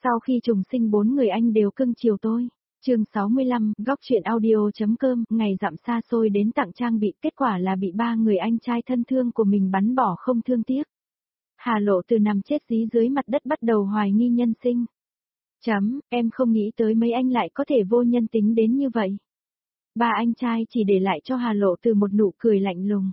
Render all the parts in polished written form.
Sau khi trùng sinh 4 người anh đều cưng chiều tôi. Chương 65, góc truyện audio.com, ngày dặm xa xôi đến tặng trang bị, kết quả là bị 3 người anh trai thân thương của mình bắn bỏ không thương tiếc. Hà Lộ Từ nằm chết dí dưới mặt đất bắt đầu hoài nghi nhân sinh. Em không nghĩ tới mấy anh lại có thể vô nhân tính đến như vậy. Ba anh trai chỉ để lại cho Hà Lộ Từ một nụ cười lạnh lùng.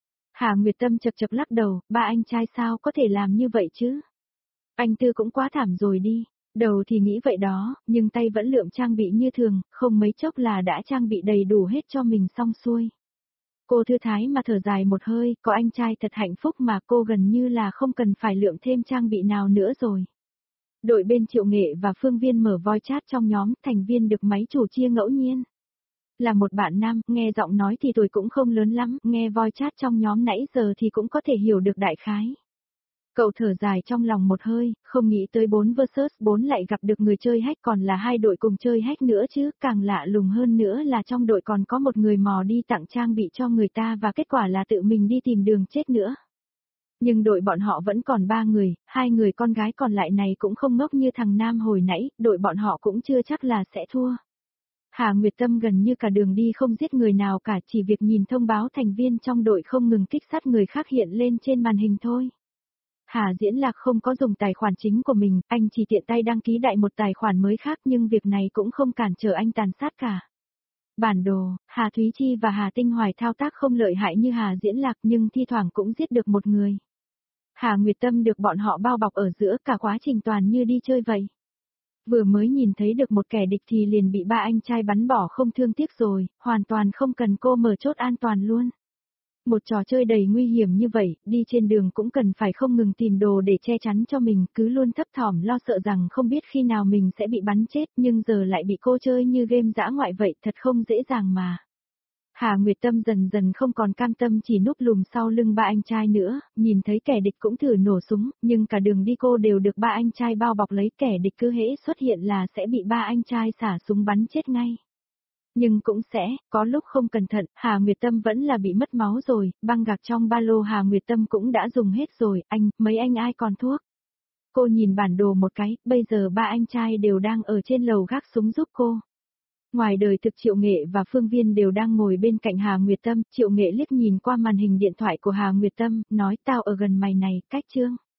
Hà Nguyệt Tâm chật chật lắc đầu, ba anh trai sao có thể làm như vậy chứ? Anh Tư cũng quá thảm rồi đi. Đầu thì nghĩ vậy đó, nhưng tay vẫn lượm trang bị như thường, không mấy chốc là đã trang bị đầy đủ hết cho mình xong xuôi. Cô thư thái mà thở dài một hơi, có anh trai thật hạnh phúc mà cô gần như là không cần phải lượm thêm trang bị nào nữa rồi. Đội bên Triệu Nghệ và Phương Viên mở voice chat trong nhóm, thành viên được máy chủ chia ngẫu nhiên. Là một bạn nam, nghe giọng nói thì tuổi cũng không lớn lắm, nghe voice chat trong nhóm nãy giờ thì cũng có thể hiểu được đại khái. Cậu thở dài trong lòng một hơi, không nghĩ tới 4 vs 4 lại gặp được người chơi hack còn là hai đội cùng chơi hack nữa chứ, càng lạ lùng hơn nữa là trong đội còn có một người mò đi tặng trang bị cho người ta và kết quả là tự mình đi tìm đường chết nữa. Nhưng đội bọn họ vẫn còn 3 người, 2 người con gái còn lại này cũng không ngốc như thằng Nam hồi nãy, đội bọn họ cũng chưa chắc là sẽ thua. Hà Nguyệt Tâm gần như cả đường đi không giết người nào cả, chỉ việc nhìn thông báo thành viên trong đội không ngừng kích sát người khác hiện lên trên màn hình thôi. Hà Diễn Lạc không có dùng tài khoản chính của mình, anh chỉ tiện tay đăng ký đại một tài khoản mới khác nhưng việc này cũng không cản trở anh tàn sát cả. Bản đồ, Hà Thúy Chi và Hà Tinh Hoài thao tác không lợi hại như Hà Diễn Lạc nhưng thi thoảng cũng giết được một người. Hà Nguyệt Tâm được bọn họ bao bọc ở giữa cả quá trình toàn như đi chơi vậy. Vừa mới nhìn thấy được một kẻ địch thì liền bị ba anh trai bắn bỏ không thương tiếc rồi, hoàn toàn không cần cô mở chốt an toàn luôn. Một trò chơi đầy nguy hiểm như vậy, đi trên đường cũng cần phải không ngừng tìm đồ để che chắn cho mình, cứ luôn thấp thỏm lo sợ rằng không biết khi nào mình sẽ bị bắn chết, nhưng giờ lại bị cô chơi như game dã ngoại vậy, thật không dễ dàng mà. Hà Nguyệt Tâm dần dần không còn cam tâm chỉ núp lùm sau lưng ba anh trai nữa, nhìn thấy kẻ địch cũng thử nổ súng, nhưng cả đường đi cô đều được ba anh trai bao bọc lấy, kẻ địch cứ hễ xuất hiện là sẽ bị ba anh trai xả súng bắn chết ngay. Nhưng cũng sẽ, có lúc không cẩn thận, Hà Nguyệt Tâm vẫn là bị mất máu rồi, băng gạc trong ba lô Hà Nguyệt Tâm cũng đã dùng hết rồi, mấy anh ai còn thuốc. Cô nhìn bản đồ một cái, bây giờ ba anh trai đều đang ở trên lầu gác súng giúp cô. Ngoài đời thực Triệu Nghệ và Phương Viên đều đang ngồi bên cạnh Hà Nguyệt Tâm, Triệu Nghệ liếc nhìn qua màn hình điện thoại của Hà Nguyệt Tâm, nói tao ở gần mày này, cách chương.